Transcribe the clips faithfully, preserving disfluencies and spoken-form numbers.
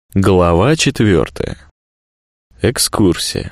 Глава четвертая. Экскурсия.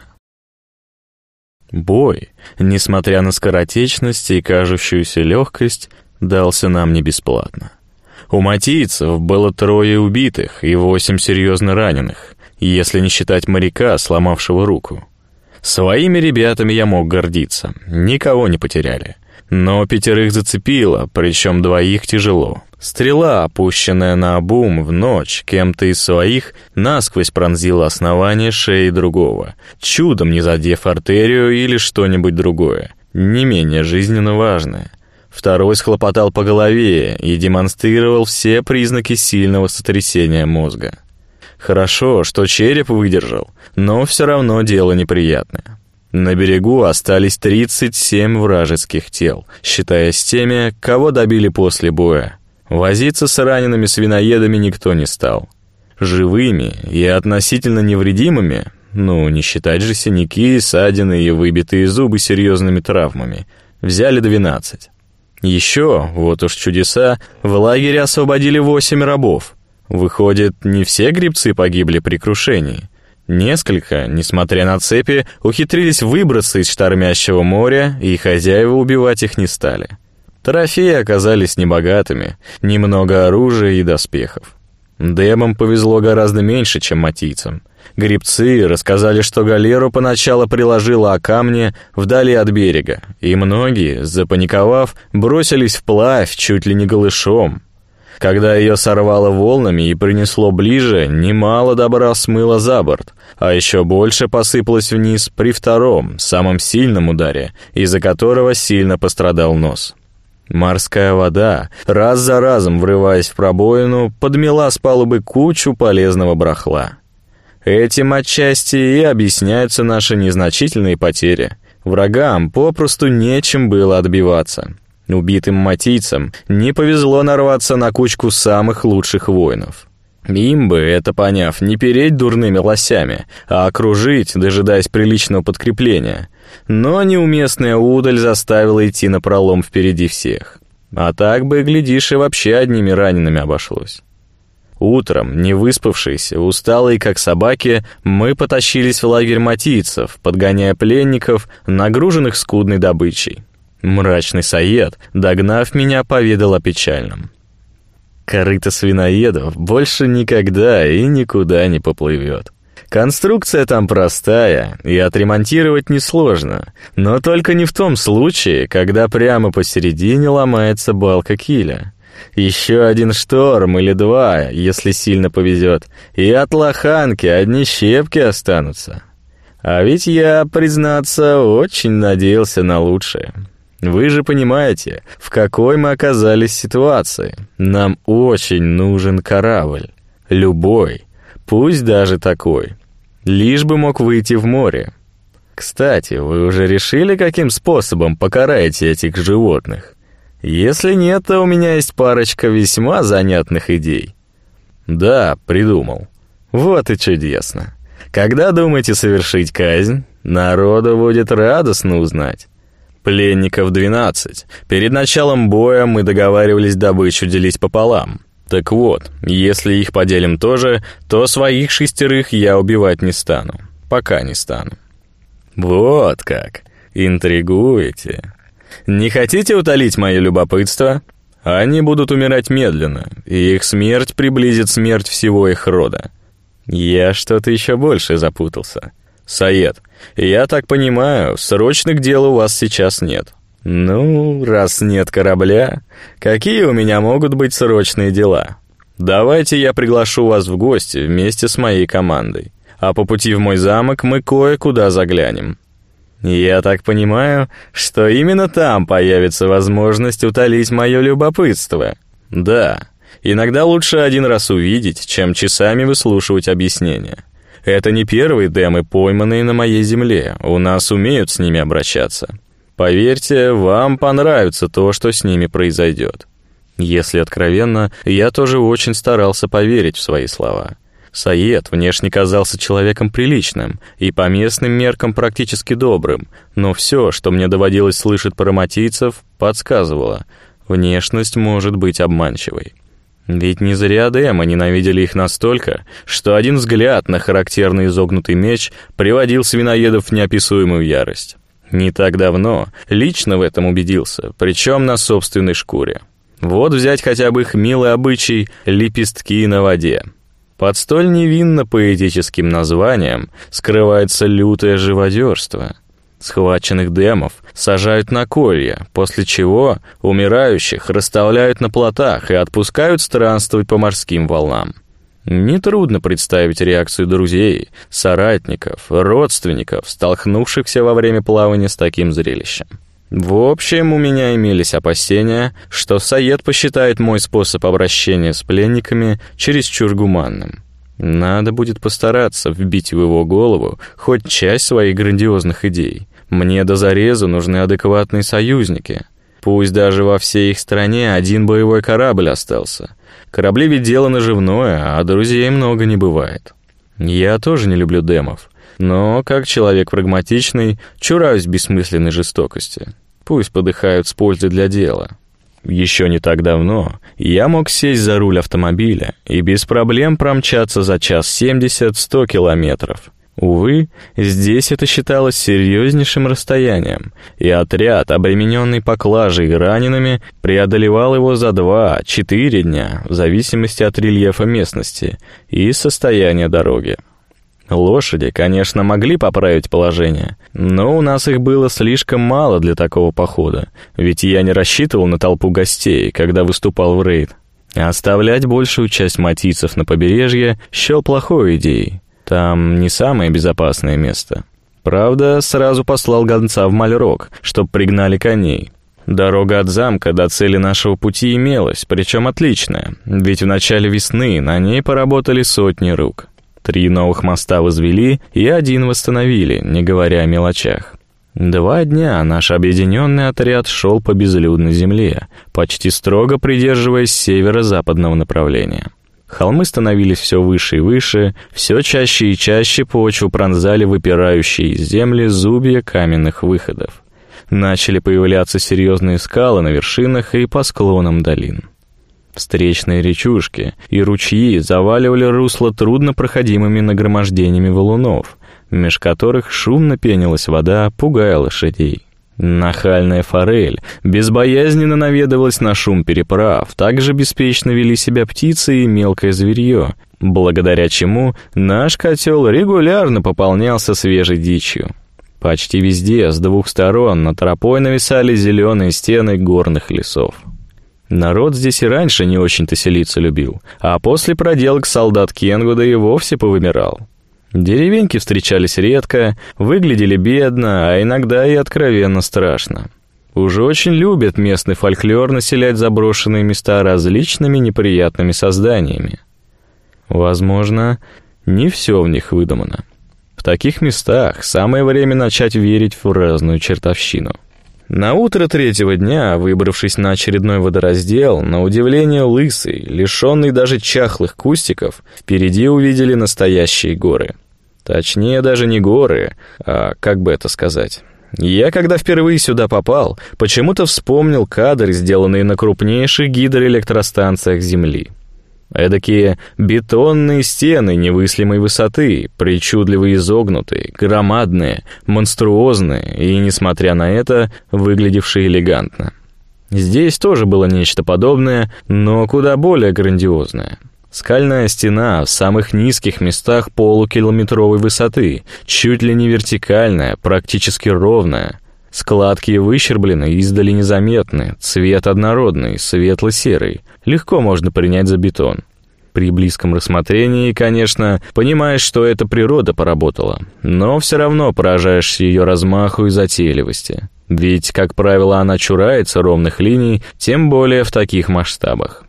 Бой, несмотря на скоротечность и кажущуюся легкость, дался нам не бесплатно. У матийцев было трое убитых и восемь серьезно раненых, если не считать моряка, сломавшего руку. Своими ребятами я мог гордиться, никого не потеряли. Но пятерых зацепило, причем двоих тяжело. Стрела, опущенная наобум в ночь кем-то из своих, насквозь пронзила основание шеи другого, чудом не задев артерию или что-нибудь другое, не менее жизненно важное. Второй схлопотал по голове и демонстрировал все признаки сильного сотрясения мозга. Хорошо, что череп выдержал, но все равно дело неприятное. На берегу остались тридцать семь вражеских тел, считая с теми, кого добили после боя. Возиться с ранеными свиноедами никто не стал. Живыми и относительно невредимыми, ну, не считать же синяки, ссадины и выбитые зубы серьезными травмами, взяли двенадцать. Еще, вот уж чудеса, в лагере освободили восемь рабов. Выходит, не все гребцы погибли при крушении. Несколько, несмотря на цепи, ухитрились выбраться из штормящего моря, и хозяева убивать их не стали. Трофеи оказались небогатыми, немного оружия и доспехов. Демам повезло гораздо меньше, чем матийцам. Гребцы рассказали, что галеру поначалу приложило о камни вдали от берега, и многие, запаниковав, бросились вплавь чуть ли не голышом. Когда ее сорвало волнами и принесло ближе, немало добра смыло за борт, а еще больше посыпалось вниз при втором, самом сильном ударе, из-за которого сильно пострадал нос. Морская вода, раз за разом врываясь в пробоину, подмела с палубы кучу полезного барахла. Этим отчасти и объясняются наши незначительные потери. Врагам попросту нечем было отбиваться. Убитым матийцам не повезло нарваться на кучку самых лучших воинов. Им бы, это поняв, не переть дурными лосями, а окружить, дожидаясь приличного подкрепления. Но неуместная удаль заставила идти напролом впереди всех. А так бы, глядишь, и вообще одними ранеными обошлось. Утром, не выспавшиеся, усталые как собаки, мы потащились в лагерь матийцев, подгоняя пленников, нагруженных скудной добычей. Мрачный Саед, догнав меня, поведал о печальном. Корыто свиноедов больше никогда и никуда не поплывет. Конструкция там простая, и отремонтировать несложно, но только не в том случае, когда прямо посередине ломается балка киля. Еще один шторм или два, если сильно повезет, и от лоханки одни щепки останутся. А ведь я, признаться, очень надеялся на лучшее. Вы же понимаете, в какой мы оказались ситуации. Нам очень нужен корабль. Любой, пусть даже такой. Лишь бы мог выйти в море. Кстати, вы уже решили, каким способом покараете этих животных? Если нет, то у меня есть парочка весьма занятных идей. Да, придумал. Вот и чудесно. Когда думаете совершить казнь, народу будет радостно узнать. Пленников двенадцать. Перед началом боя мы договаривались добычу делить пополам. Так вот, если их поделим тоже, то своих шестерых я убивать не стану. Пока не стану. Вот как. Интригуете. Не хотите утолить мое любопытство? Они будут умирать медленно, и их смерть приблизит смерть всего их рода. Я что-то еще больше запутался. Саед, я так понимаю, срочных дел у вас сейчас нет. Ну, раз нет корабля, какие у меня могут быть срочные дела? Давайте я приглашу вас в гости вместе с моей командой, а по пути в мой замок мы кое-куда заглянем. Я так понимаю, что именно там появится возможность утолить мое любопытство. Да, иногда лучше один раз увидеть, чем часами выслушивать объяснения. Это не первые демы, пойманные на моей земле, у нас умеют с ними обращаться. Поверьте, вам понравится то, что с ними произойдет. Если откровенно, я тоже очень старался поверить в свои слова. Саед внешне казался человеком приличным и по местным меркам практически добрым, но все, что мне доводилось слышать про матийцев, подсказывало, внешность может быть обманчивой. Ведь не зря демы ненавидели их настолько, что один взгляд на характерный изогнутый меч приводил свиноедов в неописуемую ярость. Не так давно лично в этом убедился, причем на собственной шкуре. Вот взять хотя бы их милый обычай «лепестки на воде». Под столь невинно-поэтическим названием скрывается лютое живодерство. Схваченных демов сажают на колья, после чего умирающих расставляют на плотах и отпускают странствовать по морским волнам. Нетрудно представить реакцию друзей, соратников, родственников, столкнувшихся во время плавания с таким зрелищем. В общем, у меня имелись опасения, что Саед посчитает мой способ обращения с пленниками чересчур гуманным. Надо будет постараться вбить в его голову хоть часть своих грандиозных идей. Мне до зарезу нужны адекватные союзники. Пусть даже во всей их стране один боевой корабль остался. Корабли ведь дело наживное, а друзей много не бывает. Я тоже не люблю демов, но, как человек прагматичный, чураюсь бессмысленной жестокости. Пусть подыхают с пользой для дела. Еще не так давно я мог сесть за руль автомобиля и без проблем промчаться за час семьдесят-сто километров. Увы, здесь это считалось серьезнейшим расстоянием, и отряд, обремененный поклажей и ранеными, преодолевал его за два-четыре дня, в зависимости от рельефа местности и состояния дороги. Лошади, конечно, могли поправить положение, но у нас их было слишком мало для такого похода, ведь я не рассчитывал на толпу гостей, когда выступал в рейд. Оставлять большую часть матийцев на побережье счел плохой идеей. Там не самое безопасное место. Правда, сразу послал гонца в Мальрок, чтоб пригнали коней. Дорога от замка до цели нашего пути имелась, причем отличная, ведь в начале весны на ней поработали сотни рук. Три новых моста возвели и один восстановили, не говоря о мелочах. Два дня наш объединенный отряд шел по безлюдной земле, почти строго придерживаясь северо-западного направления. Холмы становились все выше и выше, все чаще и чаще почву пронзали выпирающие из земли зубья каменных выходов. Начали появляться серьезные скалы на вершинах и по склонам долин. Встречные речушки и ручьи заваливали русло труднопроходимыми нагромождениями валунов, меж которых шумно пенилась вода, пугая лошадей. Нахальная форель безбоязненно наведывалась на шум переправ, также беспечно вели себя птицы и мелкое зверье, благодаря чему наш котел регулярно пополнялся свежей дичью. Почти везде с двух сторон над тропой нависали зеленые стены горных лесов. Народ здесь и раньше не очень-то селиться любил, а после проделок солдат Кенгуда и вовсе повымирал. Деревеньки встречались редко, выглядели бедно, а иногда и откровенно страшно. Уже очень любят местный фольклор населять заброшенные места различными неприятными созданиями. Возможно, не все в них выдумано. В таких местах самое время начать верить в разную чертовщину. На утро третьего дня, выбравшись на очередной водораздел, на удивление лысый, лишенный даже чахлых кустиков, впереди увидели настоящие горы. Точнее, даже не горы, а как бы это сказать. Я, когда впервые сюда попал, почему-то вспомнил кадры, сделанные на крупнейших гидроэлектростанциях Земли. Эдакие бетонные стены немыслимой высоты, причудливо изогнутые, громадные, монструозные и, несмотря на это, выглядевшие элегантно. Здесь тоже было нечто подобное, но куда более грандиозное. Скальная стена в самых низких местах полукилометровой высоты, чуть ли не вертикальная, практически ровная. Складки выщерблены, издали незаметны, цвет однородный, светло-серый, легко можно принять за бетон. При близком рассмотрении, конечно, понимаешь, что это природа поработала, но все равно поражаешься ее размаху и затейливости. Ведь, как правило, она чурается ровных линий, тем более в таких масштабах.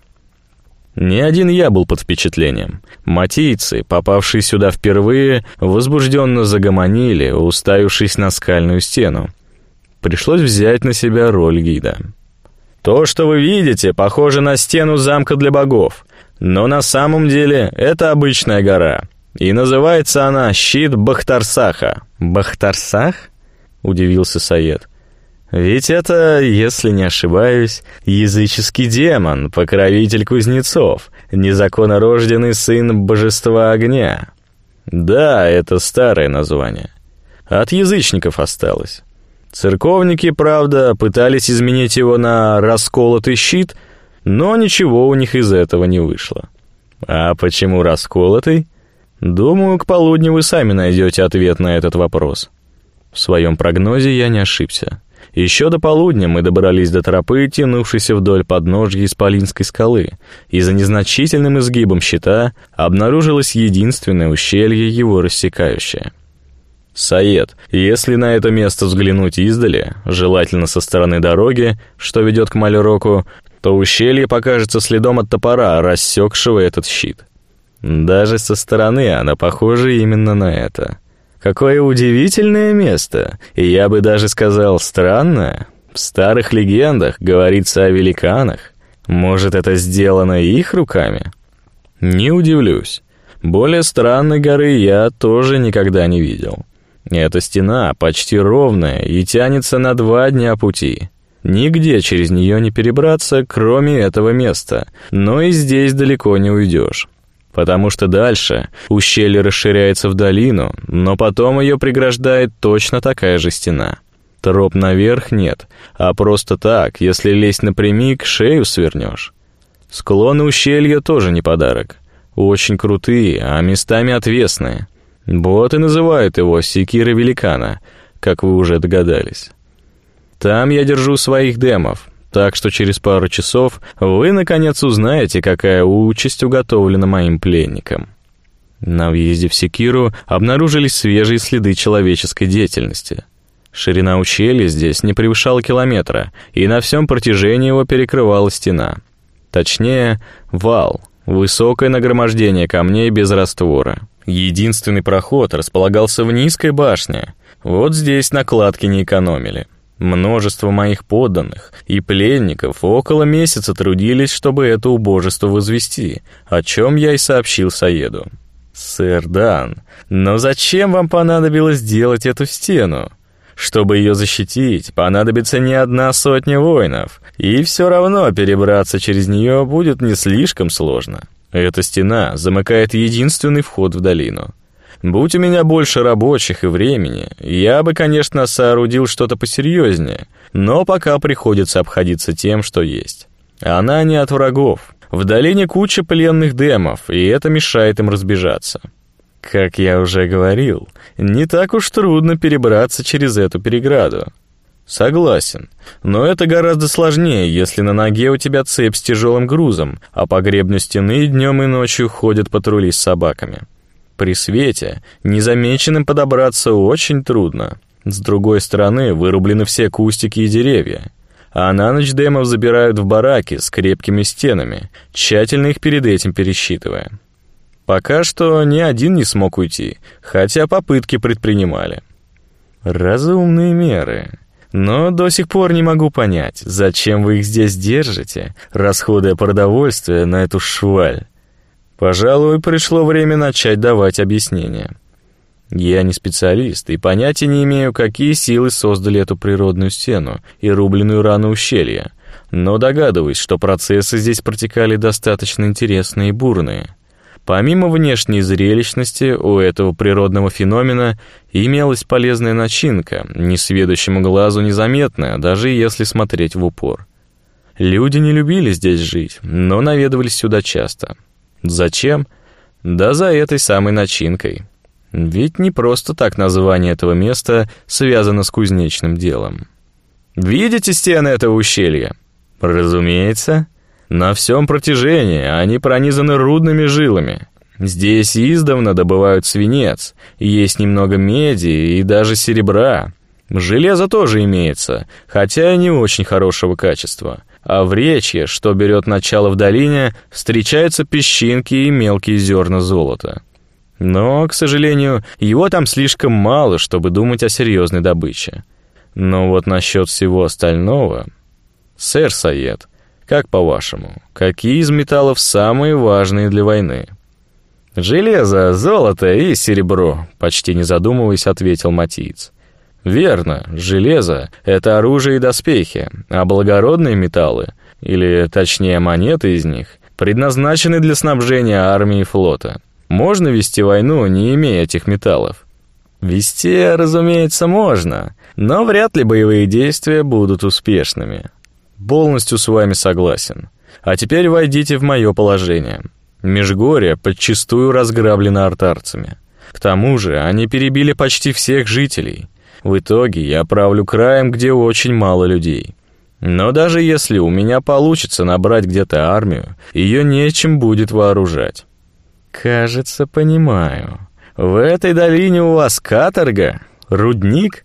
Не один я был под впечатлением. Матийцы, попавшие сюда впервые, возбужденно загомонили, уставившись на скальную стену. Пришлось взять на себя роль гида. То, что вы видите, похоже на стену замка для богов, но на самом деле это обычная гора, и называется она щит Бахтарсаха. Бахтарсах? Удивился Саед. Ведь это, если не ошибаюсь, языческий демон, покровитель кузнецов, незаконнорожденный сын божества огня. Да, это старое название. От язычников осталось. Церковники, правда, пытались изменить его на расколотый щит, но ничего у них из этого не вышло. А почему расколотый? Думаю, к полудню вы сами найдете ответ на этот вопрос. В своем прогнозе я не ошибся. Еще до полудня мы добрались до тропы, тянувшейся вдоль подножья Исполинской скалы, и за незначительным изгибом щита обнаружилось единственное ущелье, его рассекающее. Саед, если на это место взглянуть издали, желательно со стороны дороги, что ведет к Малероку, то ущелье покажется следом от топора, рассекшего этот щит. Даже со стороны она похожа именно на это. Какое удивительное место, и я бы даже сказал странное. В старых легендах говорится о великанах. Может, это сделано их руками? Не удивлюсь. Более странной горы я тоже никогда не видел. Эта стена почти ровная и тянется на два дня пути. Нигде через нее не перебраться, кроме этого места, но и здесь далеко не уйдешь. Потому что дальше ущелье расширяется в долину, но потом ее преграждает точно такая же стена. Троп наверх нет, а просто так, если лезть напрямик, шею свернешь. Склоны ущелья тоже не подарок. Очень крутые, а местами отвесные. Вот и называют его секира великана, как вы уже догадались. Там я держу своих демов, так что через пару часов вы, наконец, узнаете, какая участь уготовлена моим пленникам. На въезде в секиру обнаружились свежие следы человеческой деятельности. Ширина ущелья здесь не превышала километра, и на всем протяжении его перекрывала стена. Точнее, вал, высокое нагромождение камней без раствора. Единственный проход располагался в низкой башне. Вот здесь накладки не экономили. Множество моих подданных и пленников около месяца трудились, чтобы это убожество возвести, о чем я и сообщил Саеду. «Сэр Дан, но зачем вам понадобилось делать эту стену? Чтобы ее защитить, понадобится не одна сотня воинов, и все равно перебраться через нее будет не слишком сложно. Эта стена замыкает единственный вход в долину. Будь у меня больше рабочих и времени, я бы, конечно, соорудил что-то посерьезнее, но пока приходится обходиться тем, что есть. Она не от врагов. В долине куча пленных демов, и это мешает им разбежаться. Как я уже говорил, не так уж трудно перебраться через эту переграду. Согласен, но это гораздо сложнее, если на ноге у тебя цепь с тяжелым грузом, а по гребню стены днем и ночью ходят патрули с собаками. При свете незамеченным подобраться очень трудно. С другой стороны вырублены все кустики и деревья, а на ночь демов забирают в бараки с крепкими стенами, тщательно их перед этим пересчитывая. Пока что ни один не смог уйти, хотя попытки предпринимали. Разумные меры. Но до сих пор не могу понять, зачем вы их здесь держите, расходуя продовольствие на эту шваль. Пожалуй, пришло время начать давать объяснения. Я не специалист и понятия не имею, какие силы создали эту природную стену и рубленную рану ущелья, но догадываюсь, что процессы здесь протекали достаточно интересные и бурные. Помимо внешней зрелищности, у этого природного феномена имелась полезная начинка, несведущему глазу незаметная, даже если смотреть в упор. Люди не любили здесь жить, но наведывались сюда часто. Зачем? Да за этой самой начинкой. Ведь не просто так название этого места связано с кузнечным делом. Видите стены этого ущелья? Разумеется. На всем протяжении они пронизаны рудными жилами. Здесь издавна добывают свинец, есть немного меди и даже серебра. Железо тоже имеется, хотя и не очень хорошего качества. А в речье, что берет начало в долине, встречаются песчинки и мелкие зерна золота. Но, к сожалению, его там слишком мало, чтобы думать о серьезной добыче. Но вот насчет всего остального... Сэр Саед, как по-вашему, какие из металлов самые важные для войны? Железо, золото и серебро, почти не задумываясь, ответил матиец. Верно, железо — это оружие и доспехи, а благородные металлы, или точнее монеты из них, предназначены для снабжения армии и флота. Можно вести войну, не имея этих металлов? Вести, разумеется, можно, но вряд ли боевые действия будут успешными. Полностью с вами согласен. А теперь войдите в мое положение. Межгорье подчистую разграблено артарцами. К тому же они перебили почти всех жителей. В итоге я правлю краем, где очень мало людей. Но даже если у меня получится набрать где-то армию, ее нечем будет вооружать. Кажется, понимаю. В этой долине у вас каторга? Рудник?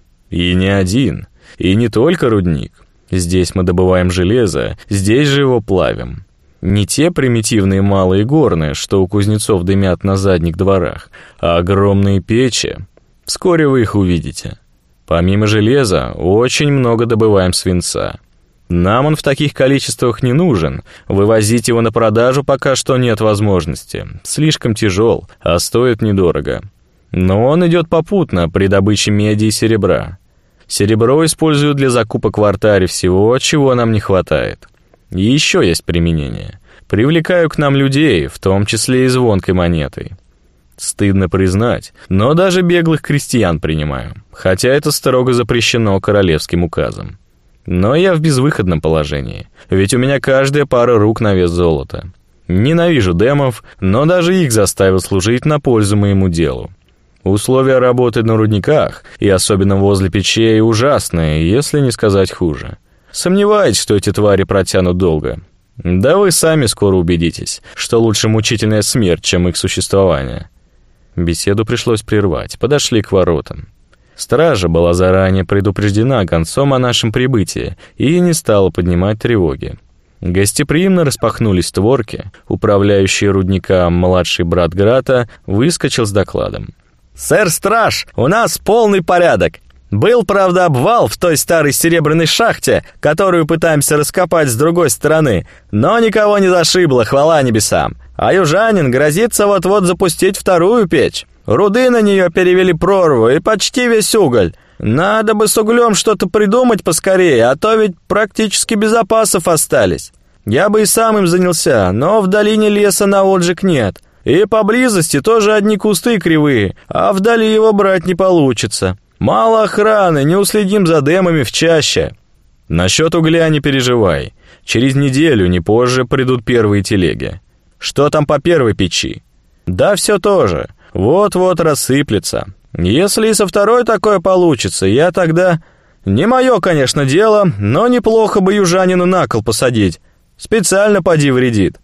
И не один. И не только рудник. Здесь мы добываем железо, здесь же его плавим. Не те примитивные малые горные, что у кузнецов дымят на задних дворах, а огромные печи. Вскоре вы их увидите. Помимо железа, очень много добываем свинца. Нам он в таких количествах не нужен. Вывозить его на продажу пока что нет возможности. Слишком тяжел, а стоит недорого. Но он идет попутно при добыче меди и серебра. Серебро используют для закупок в артаре всего, чего нам не хватает. И еще есть применение. Привлекаю к нам людей, в том числе и звонкой монетой. Стыдно признать, но даже беглых крестьян принимаю, хотя это строго запрещено королевским указом. Но я в безвыходном положении, ведь у меня каждая пара рук на вес золота. Ненавижу демов, но даже их заставил служить на пользу моему делу. Условия работы на рудниках, и особенно возле печей, ужасные, если не сказать хуже. Сомневаюсь, что эти твари протянут долго. Да вы сами скоро убедитесь, что лучше мучительная смерть, чем их существование. Беседу пришлось прервать, подошли к воротам. Стража была заранее предупреждена гонцом о нашем прибытии и не стала поднимать тревоги. Гостеприимно распахнулись створки, управляющий рудником младший брат Грата выскочил с докладом. «Сэр Страж, у нас полный порядок. Был, правда, обвал в той старой серебряной шахте, которую пытаемся раскопать с другой стороны, но никого не зашибло, хвала небесам. А южанин грозится вот-вот запустить вторую печь. Руды на нее перевели прорву и почти весь уголь. Надо бы с углем что-то придумать поскорее, а то ведь практически без запасов остались. Я бы и сам им занялся, но в долине леса на отжиг нет. И поблизости тоже одни кусты кривые, а вдали его брать не получится. Мало охраны, не уследим за демами в чаще. Насчет угля не переживай. Через неделю, не позже, придут первые телеги. Что там по первой печи? Да все тоже. Вот-вот рассыплется. Если и со второй такое получится, я тогда... Не мое, конечно, дело, но неплохо бы южанину на кол посадить. Специально поди вредит.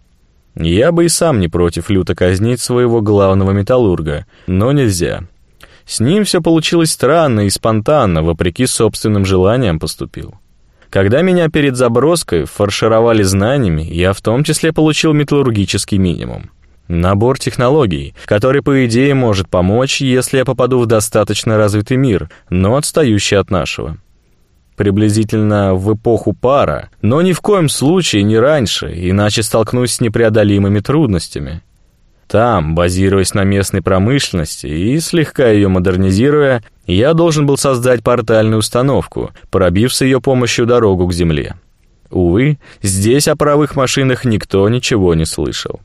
Я бы и сам не против люто казнить своего главного металлурга, но нельзя. С ним все получилось странно и спонтанно, вопреки собственным желаниям поступил. Когда меня перед заброской фаршировали знаниями, я в том числе получил металлургический минимум. Набор технологий, который, по идее, может помочь, если я попаду в достаточно развитый мир, но отстающий от нашего. Приблизительно в эпоху пара, но ни в коем случае не раньше, иначе столкнусь с непреодолимыми трудностями. Там, базируясь на местной промышленности и слегка ее модернизируя, я должен был создать портальную установку, пробив с ее помощью дорогу к Земле. Увы, здесь о паровых машинах никто ничего не слышал.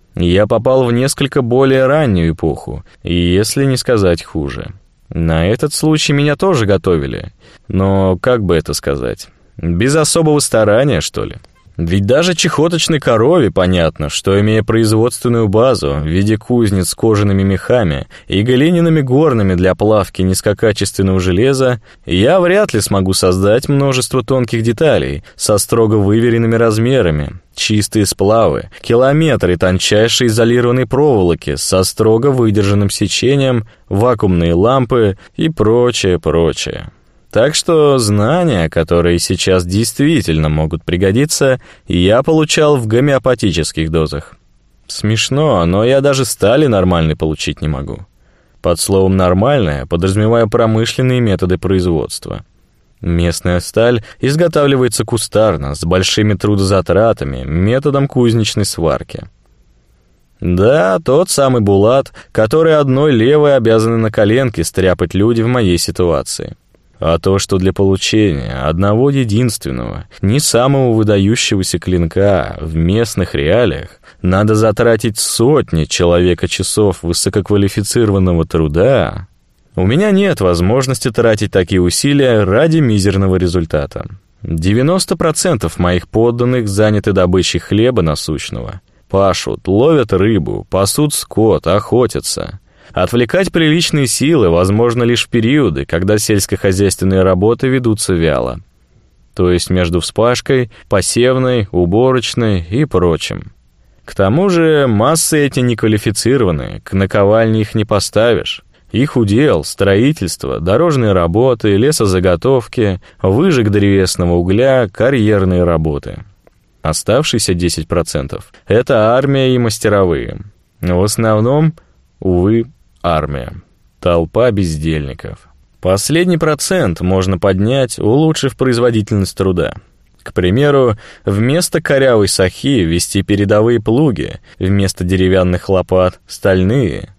Я попал в несколько более раннюю эпоху, если не сказать хуже. На этот случай меня тоже готовили, но как бы это сказать, без особого старания, что ли? Ведь даже чехоточной корове понятно, что, имея производственную базу в виде кузнец с кожаными мехами и глиняными горнами для плавки низкокачественного железа, я вряд ли смогу создать множество тонких деталей со строго выверенными размерами, чистые сплавы, километры тончайшей изолированной проволоки со строго выдержанным сечением, вакуумные лампы и прочее, прочее. Так что знания, которые сейчас действительно могут пригодиться, я получал в гомеопатических дозах. Смешно, но я даже стали нормальной получить не могу. Под словом «нормальная» подразумеваю промышленные методы производства. Местная сталь изготавливается кустарно, с большими трудозатратами, методом кузнечной сварки. Да, тот самый Булат, который одной левой обязаны на коленке стряпать люди в моей ситуации. а то, что для получения одного единственного, не самого выдающегося клинка в местных реалиях надо затратить сотни человека-часов высококвалифицированного труда, у меня нет возможности тратить такие усилия ради мизерного результата. девяносто процентов моих подданных заняты добычей хлеба насущного. Пашут, ловят рыбу, пасут скот, охотятся. Отвлекать приличные силы возможно лишь в периоды, когда сельскохозяйственные работы ведутся вяло. То есть между вспашкой, посевной, уборочной и прочим. К тому же массы эти неквалифицированные, к наковальне их не поставишь. Их удел — строительство, дорожные работы, лесозаготовки, выжиг древесного угля, карьерные работы. Оставшиеся десять процентов — это армия и мастеровые. В основном, увы, армия. Толпа бездельников. Последний процент можно поднять, улучшив производительность труда. К примеру, вместо корявой сахи вести передовые плуги, вместо деревянных лопат — стальные.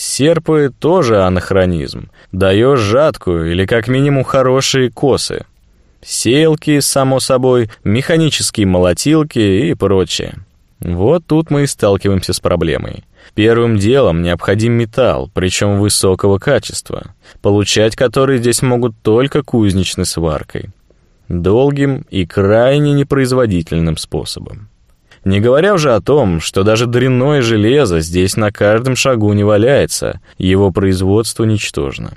Серпы тоже анахронизм. Даешь жатку или как минимум хорошие косы. Сеялки, само собой, механические молотилки и прочее. Вот тут мы и сталкиваемся с проблемой. Первым делом необходим металл, причем высокого качества, получать который здесь могут только кузнечной сваркой. Долгим и крайне непроизводительным способом. Не говоря уже о том, что даже дрянное железо здесь на каждом шагу не валяется, его производство ничтожно.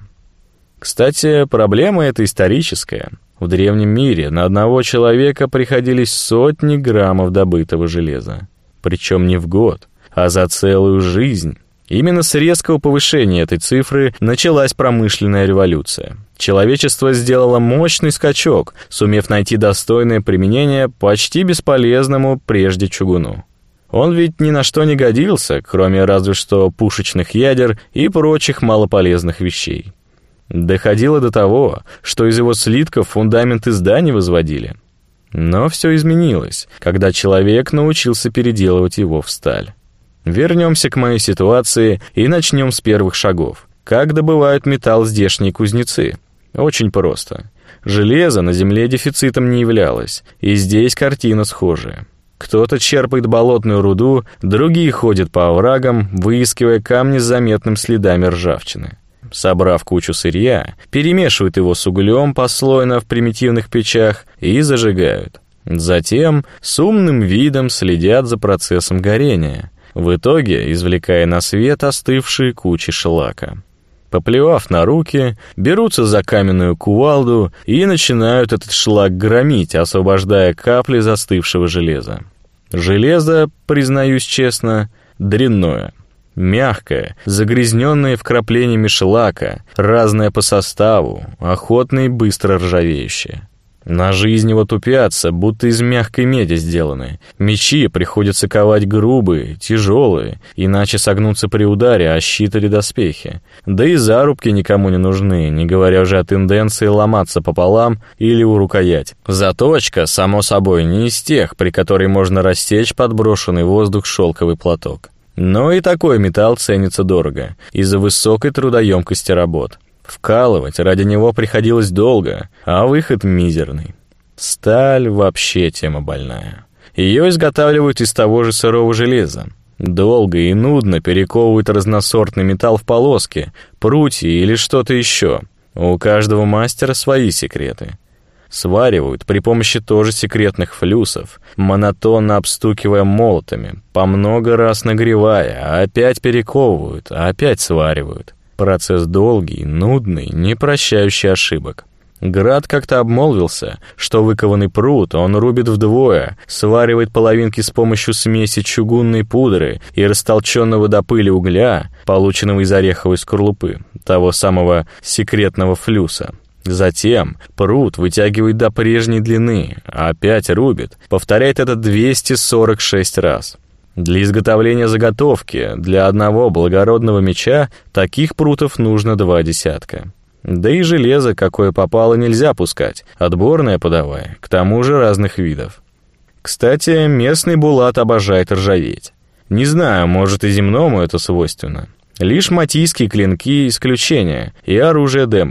Кстати, проблема эта историческая. В древнем мире на одного человека приходились сотни граммов добытого железа. Причем не в год, а за целую жизнь. Именно с резкого повышения этой цифры началась промышленная революция. Человечество сделало мощный скачок, сумев найти достойное применение почти бесполезному прежде чугуну. Он ведь ни на что не годился, кроме разве что пушечных ядер и прочих малополезных вещей. Доходило до того, что из его слитков фундаменты зданий возводили. Но все изменилось, когда человек научился переделывать его в сталь. Вернемся к моей ситуации и начнем с первых шагов. Как добывают металл здешние кузнецы? Очень просто. Железо на земле дефицитом не являлось, и здесь картина схожая. Кто-то черпает болотную руду, другие ходят по оврагам, выискивая камни с заметными следами ржавчины. Собрав кучу сырья, перемешивают его с углем послойно в примитивных печах и зажигают. Затем с умным видом следят за процессом горения, в итоге извлекая на свет остывшие кучи шлака. Поплевав на руки, берутся за каменную кувалду и начинают этот шлак громить, освобождая капли застывшего железа. Железо, признаюсь честно, дрянное. Мягкое, загрязненное вкраплениями шлака, разное по составу, охотно и быстро ржавеющее. Ножи из него тупятся, будто из мягкой меди сделаны. Мечи приходится ковать грубые, тяжелые, иначе согнутся при ударе о щит или доспехи. Да и зарубки никому не нужны, не говоря уже о тенденции ломаться пополам или у рукоять. Заточка, само собой, не из тех, при которой можно рассечь подброшенный в воздух шелковый платок. Но и такой металл ценится дорого, из-за высокой трудоемкости работ. Вкалывать ради него приходилось долго, а выход мизерный. Сталь вообще тема больная. Ее изготавливают из того же сырого железа. Долго и нудно перековывают разносортный металл в полоски, прутья или что-то еще. У каждого мастера свои секреты. Сваривают при помощи тоже секретных флюсов, монотонно обстукивая молотами, по много раз нагревая, а опять перековывают, а опять сваривают. Процесс долгий, нудный, не прощающий ошибок. Град как-то обмолвился, что выкованный прут он рубит вдвое, сваривает половинки с помощью смеси чугунной пудры и растолченного до пыли угля, полученного из ореховой скорлупы, того самого секретного флюса. Затем прут вытягивает до прежней длины, а опять рубит, повторяет это двести сорок шесть раз. Для изготовления заготовки для одного благородного меча таких прутов нужно два десятка. Да и железо, какое попало, нельзя пускать, отборное подавай, к тому же разных видов. Кстати, местный булат обожает ржаветь. Не знаю, может и земному это свойственно. Лишь матийские клинки — исключение, и оружие демов.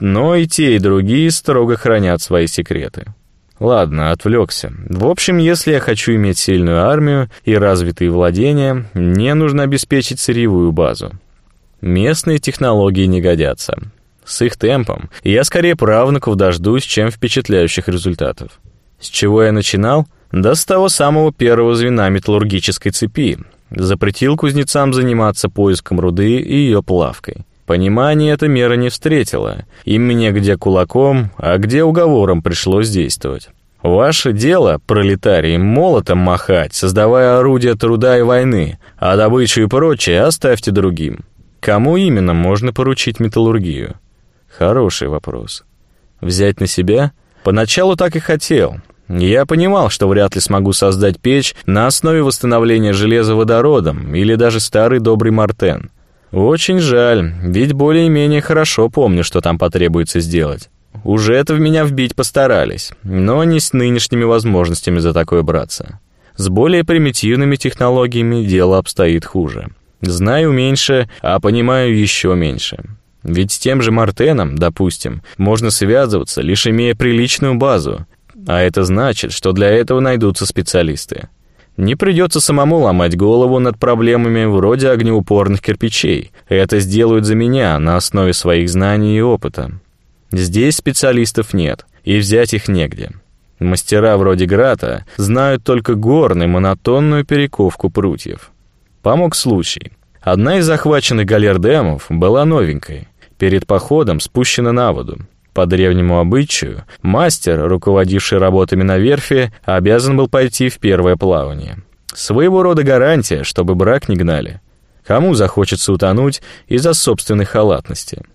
но и те, и другие строго хранят свои секреты. Ладно, отвлекся. В общем, если я хочу иметь сильную армию и развитые владения, мне нужно обеспечить сырьевую базу. Местные технологии не годятся. С их темпом я скорее правнуков дождусь, чем впечатляющих результатов. С чего я начинал? Да с того самого первого звена металлургической цепи. Запретил кузнецам заниматься поиском руды и ее плавкой. Понимание эта мера не встретила, и мне где кулаком, а где уговором пришлось действовать. Ваше дело, пролетарии, молотом махать, создавая орудия труда и войны, а добычу и прочее оставьте другим. Кому именно можно поручить металлургию? Хороший вопрос. Взять на себя? Поначалу так и хотел. Я понимал, что вряд ли смогу создать печь на основе восстановления железа водородом или даже старый добрый мартен. Очень жаль, ведь более-менее хорошо помню, что там потребуется сделать. Уже это в меня вбить постарались, но не с нынешними возможностями за такое браться. С более примитивными технологиями дело обстоит хуже. Знаю меньше, а понимаю еще меньше. Ведь с тем же мартеном, допустим, можно связываться, лишь имея приличную базу, а это значит, что для этого найдутся специалисты. Не придется самому ломать голову над проблемами вроде огнеупорных кирпичей. Это сделают за меня на основе своих знаний и опыта. Здесь специалистов нет, и взять их негде. Мастера вроде Грата знают только горн и монотонную перековку прутьев. Помог случай. Одна из захваченных галер-демов была новенькой, перед походом спущена на воду. По древнему обычаю, мастер, руководивший работами на верфи, обязан был пойти в первое плавание. Своего рода гарантия, чтобы брак не гнали. Кому захочется утонуть из-за собственной халатности?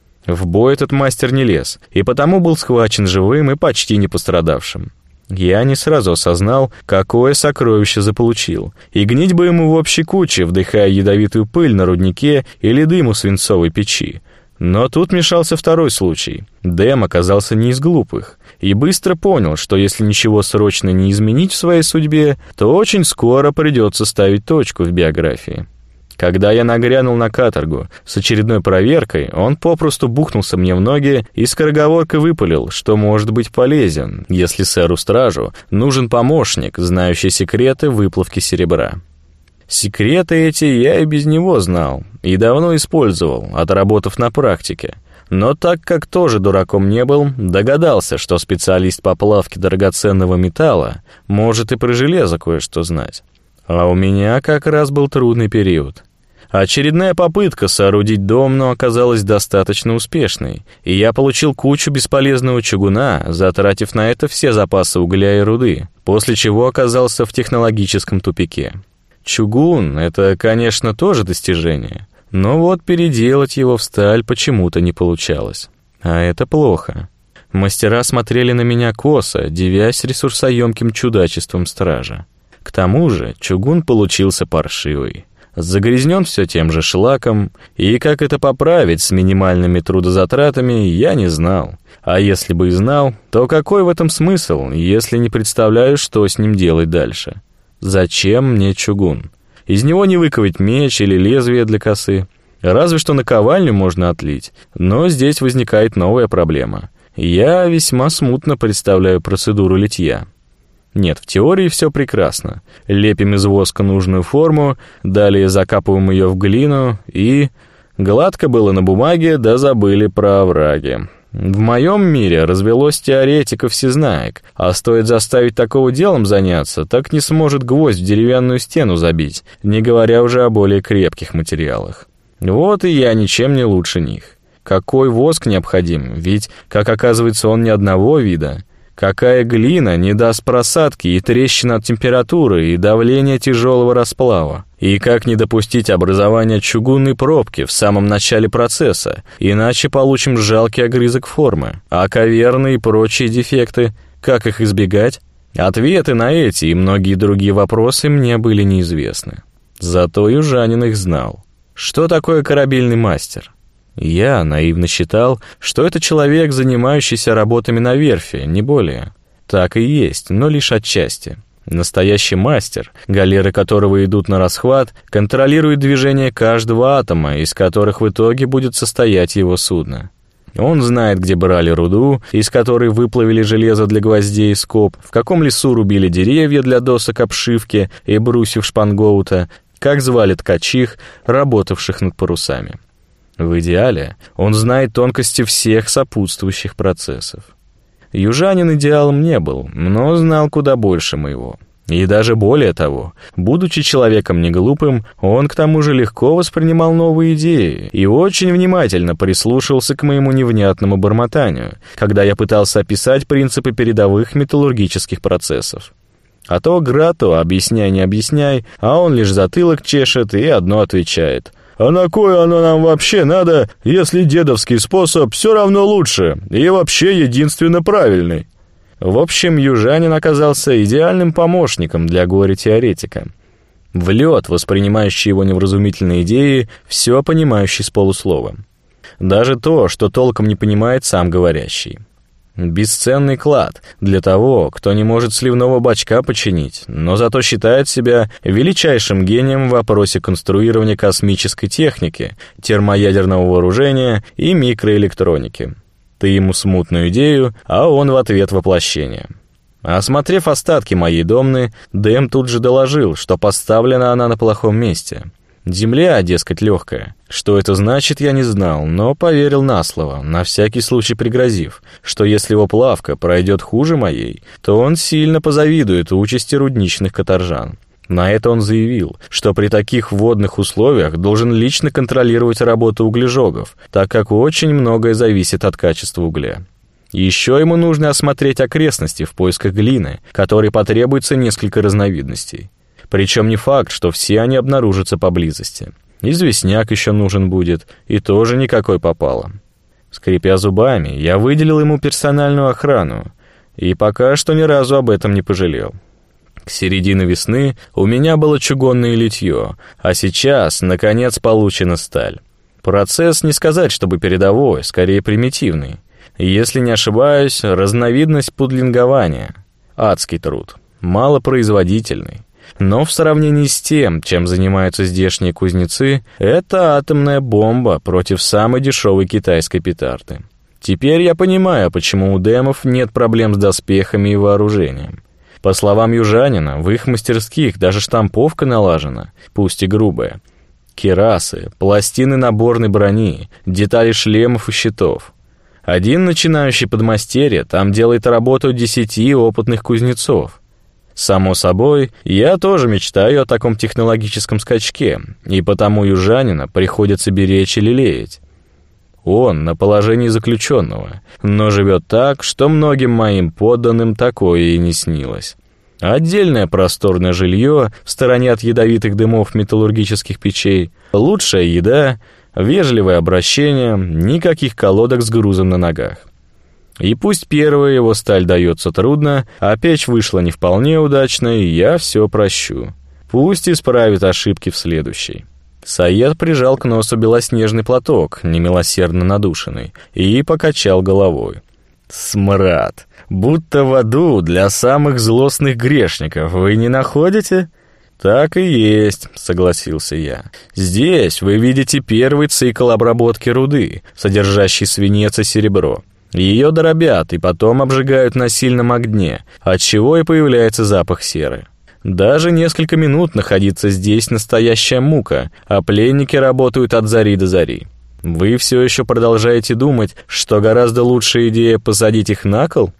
В бой этот мастер не лез, и потому был схвачен живым и почти не пострадавшим. Я не сразу осознал, какое сокровище заполучил, и гнить бы ему в общей куче, вдыхая ядовитую пыль на руднике или дым у свинцовой печи. Но тут мешался второй случай. Дэм оказался не из глупых и быстро понял, что если ничего срочно не изменить в своей судьбе, то очень скоро придется ставить точку в биографии. Когда я нагрянул на каторгу с очередной проверкой, он попросту бухнулся мне в ноги и скороговоркой выпалил, что может быть полезен, если сэру-стражу нужен помощник, знающий секреты выплавки серебра. Секреты эти я и без него знал, и давно использовал, отработав на практике. Но так как тоже дураком не был, догадался, что специалист по плавке драгоценного металла может и про железо кое-что знать. А у меня как раз был трудный период. Очередная попытка соорудить дом, но оказалась достаточно успешной, и я получил кучу бесполезного чугуна, затратив на это все запасы угля и руды, после чего оказался в технологическом тупике. Чугун — это, конечно, тоже достижение, но вот переделать его в сталь почему-то не получалось. А это плохо. Мастера смотрели на меня косо, дивясь ресурсоемким чудачеством стража. К тому же чугун получился паршивый. Загрязнен все тем же шлаком, и как это поправить с минимальными трудозатратами, я не знал. А если бы и знал, то какой в этом смысл, если не представляю, что с ним делать дальше? Зачем мне чугун? Из него не выковать меч или лезвие для косы. Разве что наковальню можно отлить, но здесь возникает новая проблема. Я весьма смутно представляю процедуру литья. Нет, в теории все прекрасно. Лепим из воска нужную форму, далее закапываем ее в глину и... Гладко было на бумаге, да забыли про овраги. В моем мире развелось теоретиков-всезнаек, а стоит заставить такого делом заняться, так не сможет гвоздь в деревянную стену забить, не говоря уже о более крепких материалах. Вот и я ничем не лучше них. Какой воск необходим, ведь, как оказывается, он не одного вида. Какая глина не даст просадки и трещин от температуры и давления тяжелого расплава? И как не допустить образования чугунной пробки в самом начале процесса, иначе получим жалкий огрызок формы, а каверны и прочие дефекты, как их избегать? Ответы на эти и многие другие вопросы мне были неизвестны. Зато южанин их знал. Что такое корабельный мастер? Я наивно считал, что это человек, занимающийся работами на верфи, не более. Так и есть, но лишь отчасти. Настоящий мастер, галеры которого идут на расхват, контролирует движение каждого атома, из которых в итоге будет состоять его судно. Он знает, где брали руду, из которой выплавили железо для гвоздей и скоб, в каком лесу рубили деревья для досок обшивки и брусьев шпангоута, как звали ткачих, работавших над парусами. В идеале он знает тонкости всех сопутствующих процессов. Южанин идеалом не был, но знал куда больше моего. И даже более того, будучи человеком неглупым, он к тому же легко воспринимал новые идеи и очень внимательно прислушивался к моему невнятному бормотанию, когда я пытался описать принципы передовых металлургических процессов. А то Грату объясняй не объясняй, а он лишь затылок чешет и одно отвечает: «А на кое оно нам вообще надо, если дедовский способ все равно лучше и вообще единственно правильный?» В общем, южанин оказался идеальным помощником для горе-теоретика. В лед, воспринимающий его невразумительные идеи, все понимающий с полуслова. Даже то, что толком не понимает сам говорящий. Бесценный клад для того, кто не может сливного бачка починить, но зато считает себя величайшим гением в вопросе конструирования космической техники, термоядерного вооружения и микроэлектроники. Ты ему смутную идею, а он в ответ воплощение. Осмотрев остатки моей домны, Дэм тут же доложил, что поставлена она на плохом месте. Земля, дескать, легкая. Что это значит, я не знал, но поверил на слово, на всякий случай пригрозив, что если его плавка пройдет хуже моей, то он сильно позавидует участи рудничных каторжан. На это он заявил, что при таких водных условиях должен лично контролировать работу углежогов, так как очень многое зависит от качества угля. Еще ему нужно осмотреть окрестности в поисках глины, которой потребуется несколько разновидностей. Причем не факт, что все они обнаружатся поблизости. Известняк еще нужен будет, и тоже никакой попало. Скрипя зубами, я выделил ему персональную охрану, и пока что ни разу об этом не пожалел. К середине весны у меня было чугунное литье, а сейчас, наконец, получена сталь. Процесс не сказать, чтобы передовой, скорее примитивный. Если не ошибаюсь, разновидность пудлингования. Адский труд, малопроизводительный. Но в сравнении с тем, чем занимаются здешние кузнецы, это атомная бомба против самой дешевой китайской петарды. Теперь я понимаю, почему у Дэмов нет проблем с доспехами и вооружением. По словам южанина, в их мастерских даже штамповка налажена, пусть и грубая. Кирасы, пластины наборной брони, детали шлемов и щитов. Один начинающий подмастерье там делает работу десяти опытных кузнецов. Само собой, я тоже мечтаю о таком технологическом скачке, и потому южанина приходится беречь и лелеять. Он на положении заключенного, но живет так, что многим моим подданным такое и не снилось. Отдельное просторное жилье в стороне от ядовитых дымов металлургических печей, лучшая еда, вежливое обращение, никаких колодок с грузом на ногах. И пусть первая его сталь дается трудно, а печь вышла не вполне удачной, я все прощу. Пусть исправит ошибки в следующей. Саед прижал к носу белоснежный платок, немилосердно надушенный, и покачал головой. «Смрад! Будто в аду для самых злостных грешников, вы не находите?» «Так и есть», — согласился я. «Здесь вы видите первый цикл обработки руды, содержащий свинец и серебро. Ее дробят и потом обжигают на сильном огне, отчего и появляется запах серы. Даже несколько минут находиться здесь настоящая мука, а пленники работают от зари до зари. Вы все еще продолжаете думать, что гораздо лучшая идея посадить их на кол?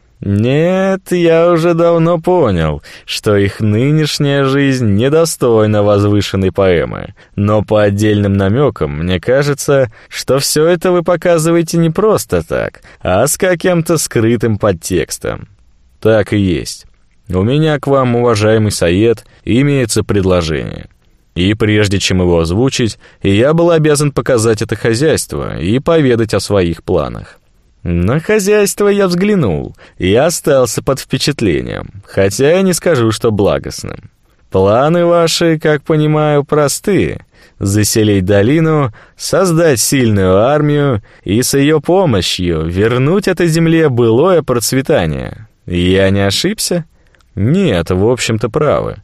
Нет, я уже давно понял, что их нынешняя жизнь недостойна возвышенной поэмы. Но по отдельным намекам мне кажется, что все это вы показываете не просто так, а с каким-то скрытым подтекстом. Так и есть. У меня к вам, уважаемый Саед, имеется предложение. И прежде чем его озвучить, я был обязан показать это хозяйство и поведать о своих планах. На хозяйство я взглянул и остался под впечатлением, хотя я не скажу, что благостным. Планы ваши, как понимаю, простые. Заселить долину, создать сильную армию и с ее помощью вернуть этой земле былое процветание. Я не ошибся? Нет, в общем-то, правы.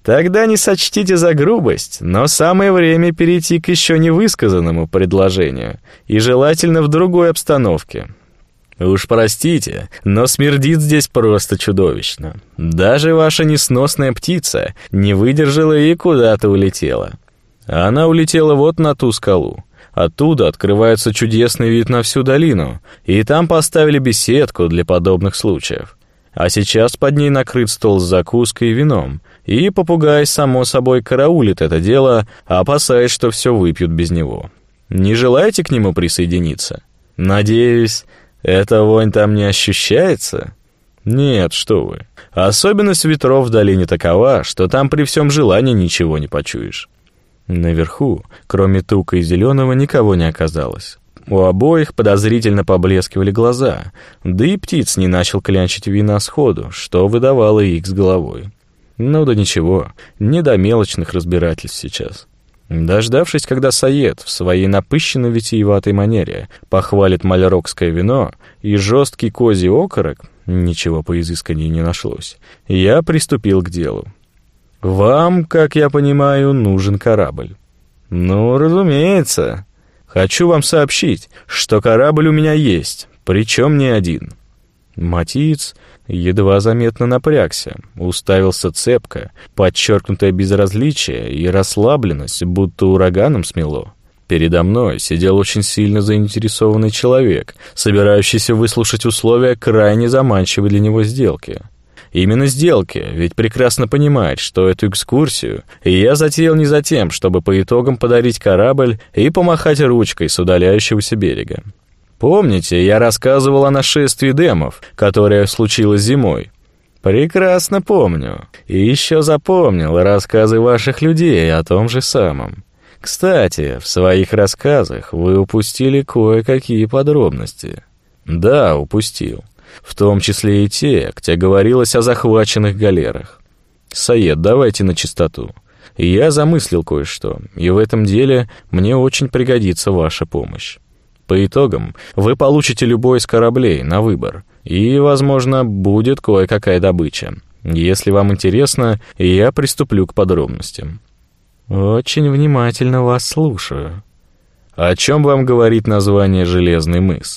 Тогда не сочтите за грубость, но самое время перейти к еще невысказанному предложению, и желательно в другой обстановке. Уж простите, но смердит здесь просто чудовищно. Даже ваша несносная птица не выдержала и куда-то улетела. Она улетела вот на ту скалу. Оттуда открывается чудесный вид на всю долину, и там поставили беседку для подобных случаев. А сейчас под ней накрыт стол с закуской и вином, и попугай, само собой, караулит это дело, опасаясь, что все выпьют без него. Не желаете к нему присоединиться? Надеюсь, эта вонь там не ощущается? Нет, что вы. Особенность ветров в долине такова, что там при всем желании ничего не почуешь. Наверху, кроме Тука и Зеленого, никого не оказалось. У обоих подозрительно поблескивали глаза, да и птиц не начал клянчить вина сходу, что выдавало их с головой. Ну да ничего, не до мелочных разбирательств сейчас. Дождавшись, когда Саед в своей напыщенной витиеватой манере похвалит мальрокское вино и жесткий козий окорок, ничего по изысканию не нашлось, я приступил к делу. «Вам, как я понимаю, нужен корабль». «Ну, разумеется. Хочу вам сообщить, что корабль у меня есть, причем не один». Матиец едва заметно напрягся, уставился цепко, подчеркнутое безразличие и расслабленность, будто ураганом смело. Передо мной сидел очень сильно заинтересованный человек, собирающийся выслушать условия крайне заманчивой для него сделки. Именно сделки, ведь прекрасно понимает, что эту экскурсию я затеял не за тем, чтобы по итогам подарить корабль и помахать ручкой с удаляющегося берега. Помните, я рассказывал о нашествии демов, которое случилось зимой? Прекрасно помню. И еще запомнил рассказы ваших людей о том же самом. Кстати, в своих рассказах вы упустили кое-какие подробности. Да, упустил. В том числе и те, где говорилось о захваченных галерах. Саед, давайте на чистоту. Я замыслил кое-что, и в этом деле мне очень пригодится ваша помощь. По итогам вы получите любой из кораблей на выбор, и, возможно, будет кое-какая добыча. Если вам интересно, я приступлю к подробностям. Очень внимательно вас слушаю. О чем вам говорит название «Железный мыс»?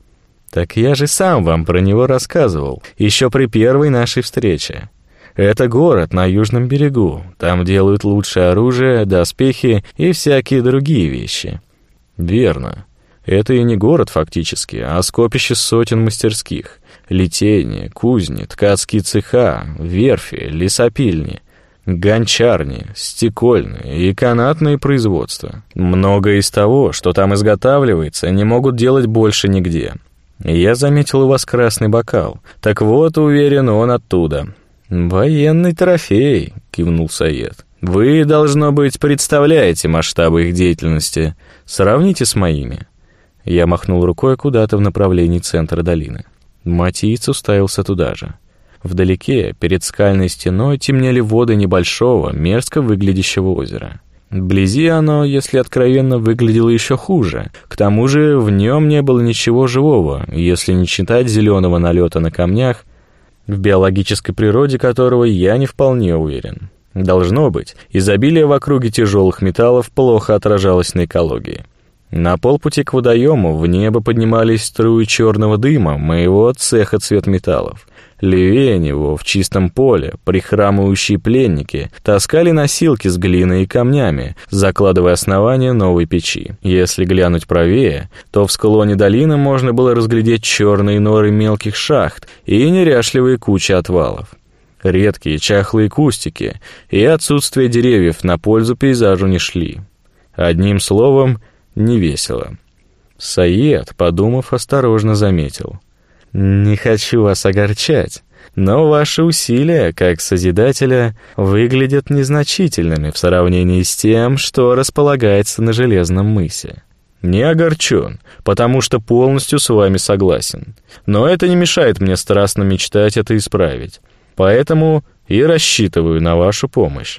Так я же сам вам про него рассказывал, еще при первой нашей встрече. Это город на южном берегу, там делают лучшее оружие, доспехи и всякие другие вещи. Верно. Это и не город фактически, а скопище сотен мастерских. Литейни, кузни, ткацкие цеха, верфи, лесопильни, гончарни, стекольные и канатные производства. Многое из того, что там изготавливается, не могут делать больше нигде. Я заметил у вас красный бокал. Так вот, уверен, он оттуда. «Военный трофей», — кивнул Саед. «Вы, должно быть, представляете масштабы их деятельности. Сравните с моими». Я махнул рукой куда-то в направлении центра долины. Матиец уставился туда же. Вдалеке, перед скальной стеной, темнели воды небольшого, мерзко выглядящего озера. Вблизи оно, если откровенно, выглядело еще хуже. К тому же в нем не было ничего живого, если не считать зеленого налета на камнях, в биологической природе которого я не вполне уверен. Должно быть, изобилие в округе тяжелых металлов плохо отражалось на экологии. На полпути к водоему в небо поднимались струи черного дыма моего цеха цветметаллов. Левее него, в чистом поле, прихрамывающие пленники таскали носилки с глиной и камнями, закладывая основание новой печи. Если глянуть правее, то в склоне долины можно было разглядеть черные норы мелких шахт и неряшливые кучи отвалов. Редкие чахлые кустики и отсутствие деревьев на пользу пейзажу не шли. Одним словом, невесело. Саед, подумав, осторожно заметил. «Не хочу вас огорчать, но ваши усилия, как Созидателя, выглядят незначительными в сравнении с тем, что располагается на Железном мысе». «Не огорчен, потому что полностью с вами согласен. Но это не мешает мне страстно мечтать это исправить. Поэтому и рассчитываю на вашу помощь».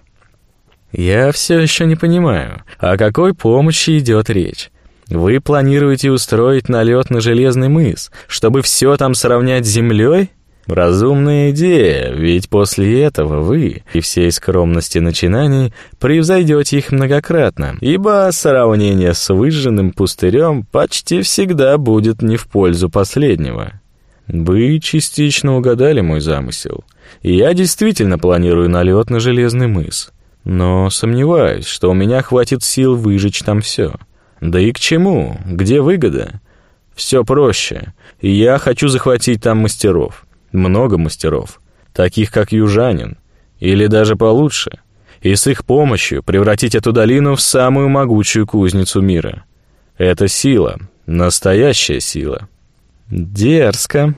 «Я все еще не понимаю, о какой помощи идет речь. Вы планируете устроить налет на Железный мыс, чтобы все там сравнять с землей? Разумная идея, ведь после этого вы, и всей скромности начинаний, превзойдете их многократно, ибо сравнение с выжженным пустырем почти всегда будет не в пользу последнего. Вы частично угадали мой замысел. Я действительно планирую налет на Железный мыс, но сомневаюсь, что у меня хватит сил выжечь там все. Да и к чему? Где выгода? Все проще. Я хочу захватить там мастеров. Много мастеров, таких как южанин, или даже получше, и с их помощью превратить эту долину в самую могучую кузницу мира. Это сила, настоящая сила. Дерзко.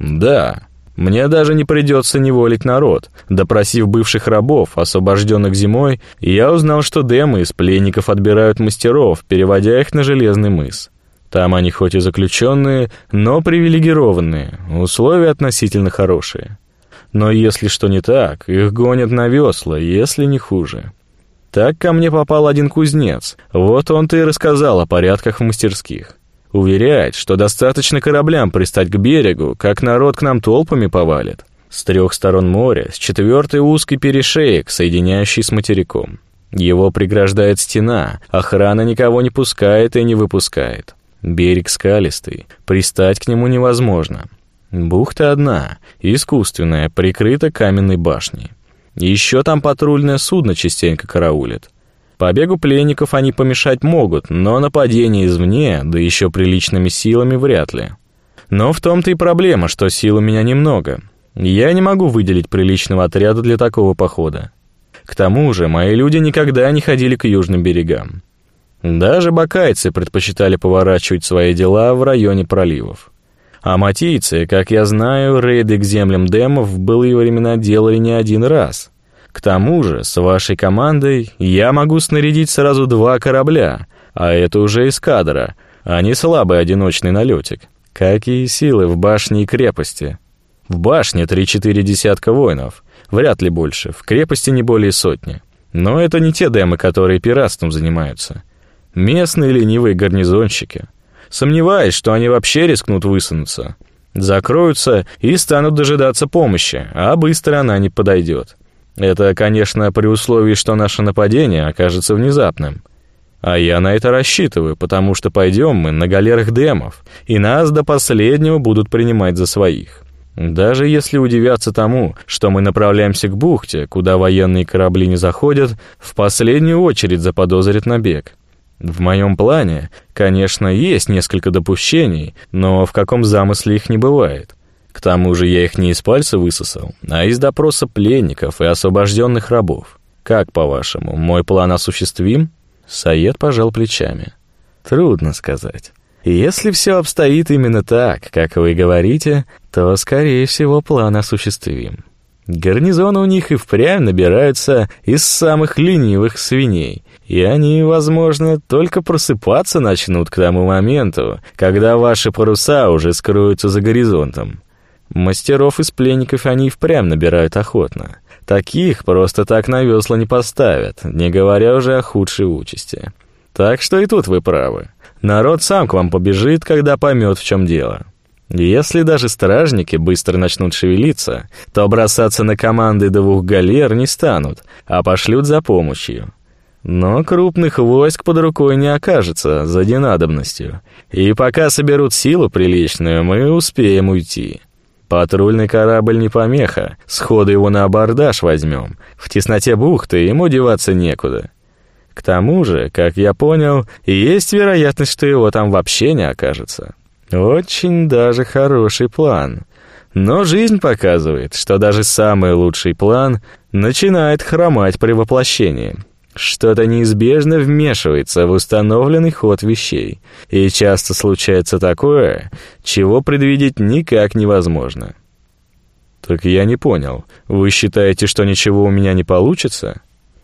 Да, мне даже не придется неволить народ. Допросив бывших рабов, освобожденных зимой, я узнал, что демы из пленников отбирают мастеров, переводя их на Железный мыс. Там они хоть и заключенные, но привилегированные, условия относительно хорошие. Но если что не так, их гонят на весла, если не хуже. Так ко мне попал один кузнец, вот он-то и рассказал о порядках в мастерских. Уверяет, что достаточно кораблям пристать к берегу, как народ к нам толпами повалит. С трех сторон моря, с четвертой узкий перешеек, соединяющий с материком. Его преграждает стена, охрана никого не пускает и не выпускает. Берег скалистый, пристать к нему невозможно. Бухта одна, искусственная, прикрыта каменной башней. Еще там патрульное судно частенько караулит. Побегу пленников они помешать могут, но нападение извне, да еще приличными силами, вряд ли. Но в том-то и проблема, что сил у меня немного. Я не могу выделить приличного отряда для такого похода. К тому же мои люди никогда не ходили к южным берегам. Даже бакайцы предпочитали поворачивать свои дела в районе проливов. А матийцы, как я знаю, рейды к землям демов в былые времена делали не один раз. К тому же, с вашей командой я могу снарядить сразу два корабля, а это уже эскадра, а не слабый одиночный налетик. Какие силы в башне и крепости? В башне три-четыре десятка воинов, вряд ли больше, в крепости не более сотни. Но это не те демы, которые пиратством занимаются. Местные ленивые гарнизонщики. Сомневаюсь, что они вообще рискнут высунуться. Закроются и станут дожидаться помощи, а быстро она не подойдет. Это, конечно, при условии, что наше нападение окажется внезапным. А я на это рассчитываю, потому что пойдем мы на галерах демов, и нас до последнего будут принимать за своих. Даже если удивятся тому, что мы направляемся к бухте, куда военные корабли не заходят, в последнюю очередь заподозрят набег. В моем плане, конечно, есть несколько допущений, но в каком замысле их не бывает. К тому же я их не из пальца высосал, а из допроса пленников и освобожденных рабов. Как, по-вашему, мой план осуществим? Саед пожал плечами. Трудно сказать. Если все обстоит именно так, как вы говорите, то, скорее всего, план осуществим. Гарнизоны у них и впрямь набираются из самых ленивых свиней, и они, возможно, только просыпаться начнут к тому моменту, когда ваши паруса уже скроются за горизонтом. Мастеров из пленников они и впрямь набирают охотно. Таких просто так на весла не поставят, не говоря уже о худшей участи. Так что и тут вы правы. Народ сам к вам побежит, когда поймет, в чем дело. Если даже стражники быстро начнут шевелиться, то бросаться на команды двух галер не станут, а пошлют за помощью. Но крупных войск под рукой не окажется за ненадобностью, и пока соберут силу приличную, мы успеем уйти. Патрульный корабль не помеха, сходу его на абордаж возьмем, в тесноте бухты ему деваться некуда. К тому же, как я понял, есть вероятность, что его там вообще не окажется. Очень даже хороший план. Но жизнь показывает, что даже самый лучший план начинает хромать при воплощении. Что-то неизбежно вмешивается в установленный ход вещей, и часто случается такое, чего предвидеть никак невозможно. Так я не понял, вы считаете, что ничего у меня не получится?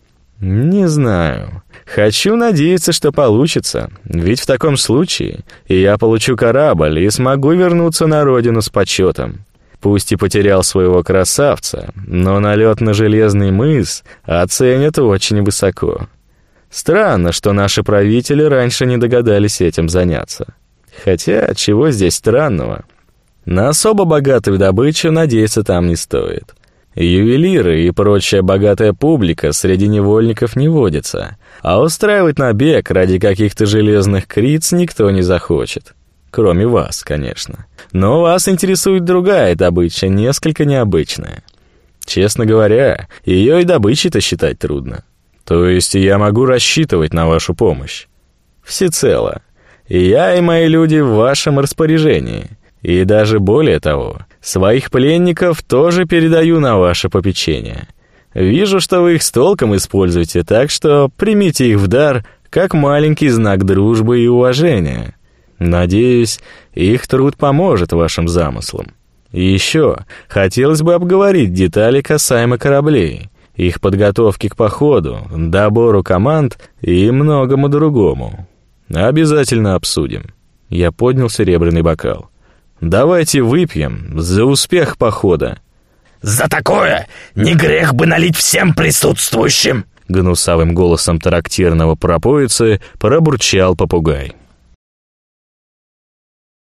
Не знаю. Хочу надеяться, что получится, ведь в таком случае я получу корабль и смогу вернуться на родину с почетом. Пусть и потерял своего красавца, но налет на Железный мыс оценят очень высоко. Странно, что наши правители раньше не догадались этим заняться. Хотя, чего здесь странного? На особо богатую добычу надеяться там не стоит. Ювелиры и прочая богатая публика среди невольников не водится, а устраивать набег ради каких-то железных криц никто не захочет. Кроме вас, конечно. Но вас интересует другая добыча, несколько необычная. Честно говоря, ее и добычей-то считать трудно. То есть я могу рассчитывать на вашу помощь. Всецело. И я, и мои люди в вашем распоряжении. И даже более того, своих пленников тоже передаю на ваше попечение. Вижу, что вы их с толком используете, так что примите их в дар как маленький знак дружбы и уважения. Надеюсь, их труд поможет вашим замыслам. И еще хотелось бы обговорить детали касаемо кораблей, их подготовки к походу, добору команд и многому другому. Обязательно обсудим. Я поднял серебряный бокал. Давайте выпьем за успех похода. За такое не грех бы налить всем присутствующим. Гнусавым голосом трактирного пропоицы пробурчал попугай.